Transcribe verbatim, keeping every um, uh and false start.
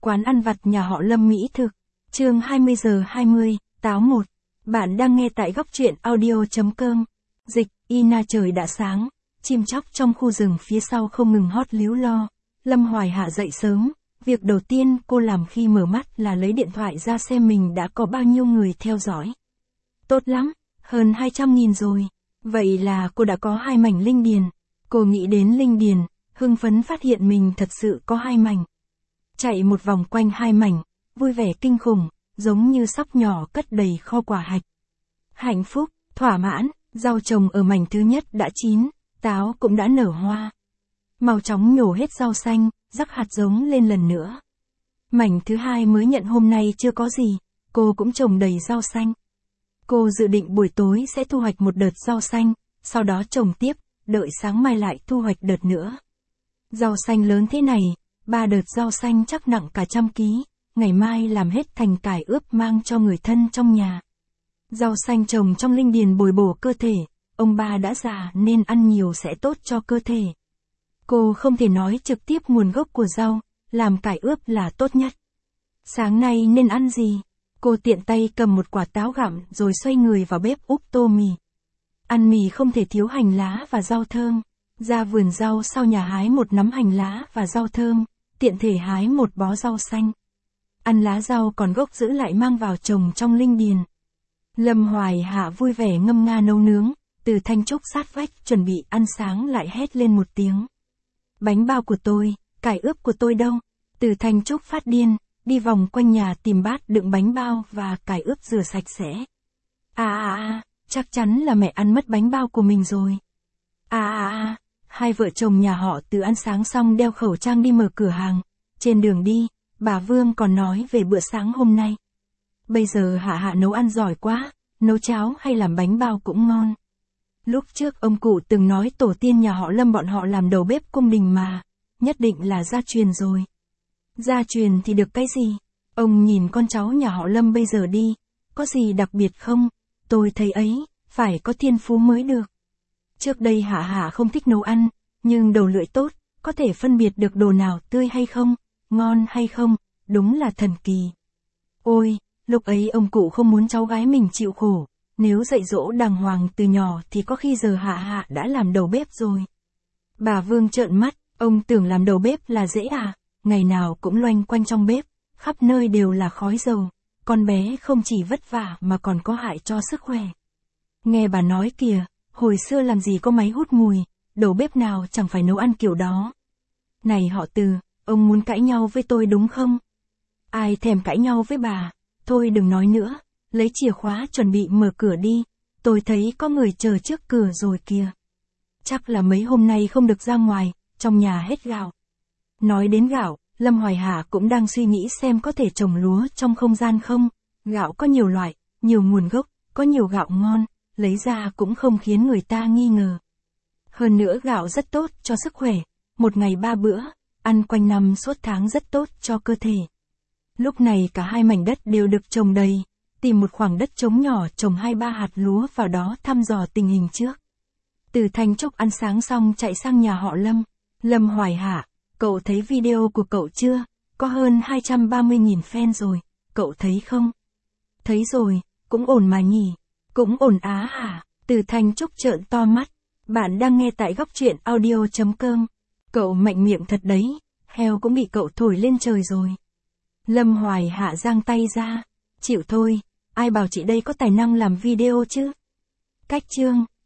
Quán ăn vặt nhà họ Lâm Mỹ thực. Chương hai mươi giờ hai mươi, táo một. Bạn đang nghe tại góc truyện audio.com. Dịch, Ina trời đã sáng. Chim chóc trong khu rừng phía sau không ngừng hót líu lo. Lâm Hoài Hạ dậy sớm. Việc đầu tiên cô làm khi mở mắt là lấy điện thoại ra xem mình đã có bao nhiêu người theo dõi. Tốt lắm, hơn hai trăm nghìn rồi. Vậy là cô đã có hai mảnh linh điền. Cô nghĩ đến linh điền, hưng phấn phát hiện mình thật sự có hai mảnh. Chạy một vòng quanh hai mảnh, vui vẻ kinh khủng, giống như sóc nhỏ cất đầy kho quả hạch. Hạnh phúc, thỏa mãn, rau trồng ở mảnh thứ nhất đã chín, táo cũng đã nở hoa. Mau chóng nhổ hết rau xanh, rắc hạt giống lên lần nữa. Mảnh thứ hai mới nhận hôm nay chưa có gì, cô cũng trồng đầy rau xanh. Cô dự định buổi tối sẽ thu hoạch một đợt rau xanh, sau đó trồng tiếp, đợi sáng mai lại thu hoạch đợt nữa. Rau xanh lớn thế này, ba đợt rau xanh chắc nặng cả trăm ký, ngày mai làm hết thành cải ướp mang cho người thân trong nhà. Rau xanh trồng trong linh điền bồi bổ cơ thể, ông ba đã già nên ăn nhiều sẽ tốt cho cơ thể. Cô không thể nói trực tiếp nguồn gốc của rau, làm cải ướp là tốt nhất. Sáng nay nên ăn gì? Cô tiện tay cầm một quả táo gặm rồi xoay người vào bếp úp tô mì. Ăn mì không thể thiếu hành lá và rau thơm. Ra vườn rau sau nhà hái một nắm hành lá và rau thơm, tiện thể hái một bó rau xanh. Ăn lá rau còn gốc giữ lại mang vào trồng trong linh điền. Lâm Hoài Hạ vui vẻ ngâm nga nấu nướng, Từ Thanh Trúc sát vách chuẩn bị ăn sáng lại hét lên một tiếng. Bánh bao của tôi, cải ướp của tôi đâu? Từ Thanh Trúc phát điên, đi vòng quanh nhà tìm bát đựng bánh bao và cải ướp rửa sạch sẽ. À à à, chắc chắn là mẹ ăn mất bánh bao của mình rồi. À à à, hai vợ chồng nhà họ Từ ăn sáng xong đeo khẩu trang đi mở cửa hàng. Trên đường đi, bà Vương còn nói về bữa sáng hôm nay. Bây giờ Hạ Hạ nấu ăn giỏi quá, nấu cháo hay làm bánh bao cũng ngon. Lúc trước ông cụ từng nói tổ tiên nhà họ Lâm bọn họ làm đầu bếp cung đình mà, nhất định là gia truyền rồi. Gia truyền thì được cái gì? Ông nhìn con cháu nhà họ Lâm bây giờ đi, có gì đặc biệt không? Tôi thấy ấy, phải có thiên phú mới được. Trước đây Hạ Hạ không thích nấu ăn, nhưng đầu lưỡi tốt, có thể phân biệt được đồ nào tươi hay không, ngon hay không, đúng là thần kỳ. Ôi, lúc ấy ông cụ không muốn cháu gái mình chịu khổ, nếu dạy dỗ đàng hoàng từ nhỏ thì có khi giờ Hạ Hạ đã làm đầu bếp rồi. Bà Vương trợn mắt, ông tưởng làm đầu bếp là dễ à, ngày nào cũng loanh quanh trong bếp, khắp nơi đều là khói dầu, con bé không chỉ vất vả mà còn có hại cho sức khỏe. Nghe bà nói kìa, hồi xưa làm gì có máy hút mùi, đầu bếp nào chẳng phải nấu ăn kiểu đó. Này họ Từ, ông muốn cãi nhau với tôi đúng không? Ai thèm cãi nhau với bà, thôi đừng nói nữa, lấy chìa khóa chuẩn bị mở cửa đi, tôi thấy có người chờ trước cửa rồi kìa. Chắc là mấy hôm nay không được ra ngoài, trong nhà hết gạo. Nói đến gạo, Lâm Hoài Hạ cũng đang suy nghĩ xem có thể trồng lúa trong không gian không, gạo có nhiều loại, nhiều nguồn gốc, có nhiều gạo ngon, lấy ra cũng không khiến người ta nghi ngờ. Hơn nữa gạo rất tốt cho sức khỏe, một ngày ba bữa, ăn quanh năm suốt tháng rất tốt cho cơ thể. Lúc này cả hai mảnh đất đều được trồng đầy, tìm một khoảng đất trống nhỏ trồng hai ba hạt lúa vào đó thăm dò tình hình trước. Từ Thanh Trúc ăn sáng xong chạy sang nhà họ Lâm. Lâm Hoài Hạ, cậu thấy video của cậu chưa? Có hơn hai trăm ba mươi nghìn fan rồi, cậu thấy không? Thấy rồi, cũng ổn mà nhỉ, cũng ổn á hả? Từ Thanh Trúc trợn to mắt. Bạn đang nghe tại góc truyện audio.com. Cậu mạnh miệng thật đấy, heo cũng bị cậu thổi lên trời rồi. Lâm Hoài Hạ giang tay ra. Chịu thôi, ai bảo chị đây có tài năng làm video chứ? Cách chương.